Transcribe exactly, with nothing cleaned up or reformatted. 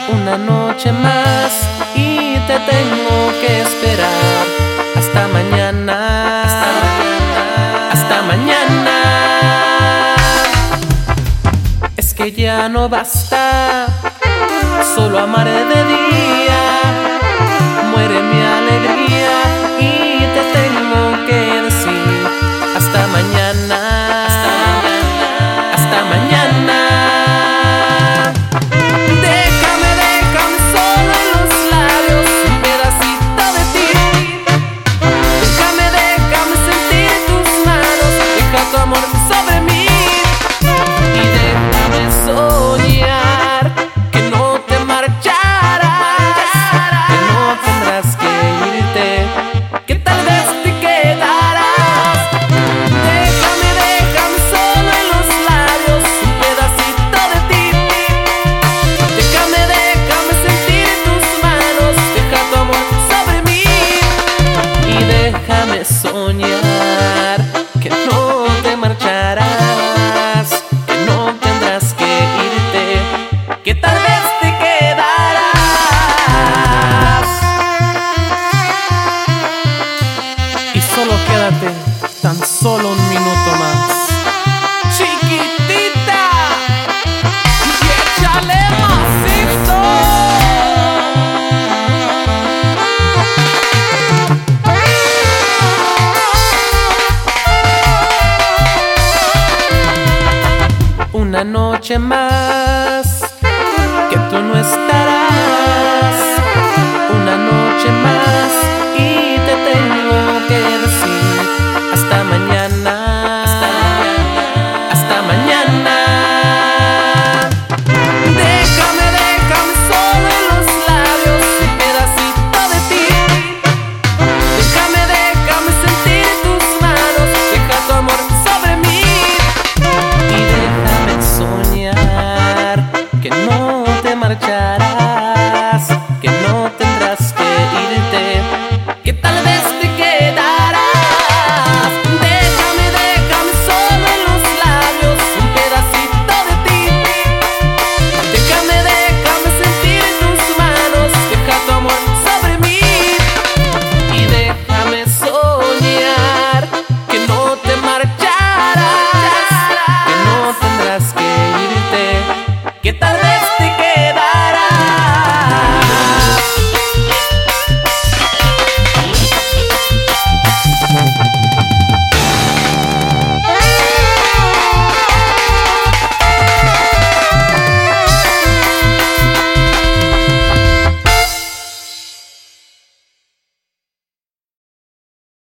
Una noche más y te tengo que esperar hasta mañana, hasta mañana, hasta mañana. Es que ya no basta solo amar de día, muere mi alegría y te tengo que decir hasta mañana, hasta mañana, hasta mañana. Soñar que no te marcharás, que no tendrás que irte, que tal vez te quedarás. Y solo quédate tan solo un minuto más, chiquitita, y échale masito. Una noche más que tú no estarás, una noche más y te tengo que decir hasta mañana, hasta mañana, hasta mañana. Déjame, déjame solo en los labios un pedacito de ti. Déjame, déjame sentir tus manos, deja tu amor sobre mí. Y déjame soñar que no te marcharás.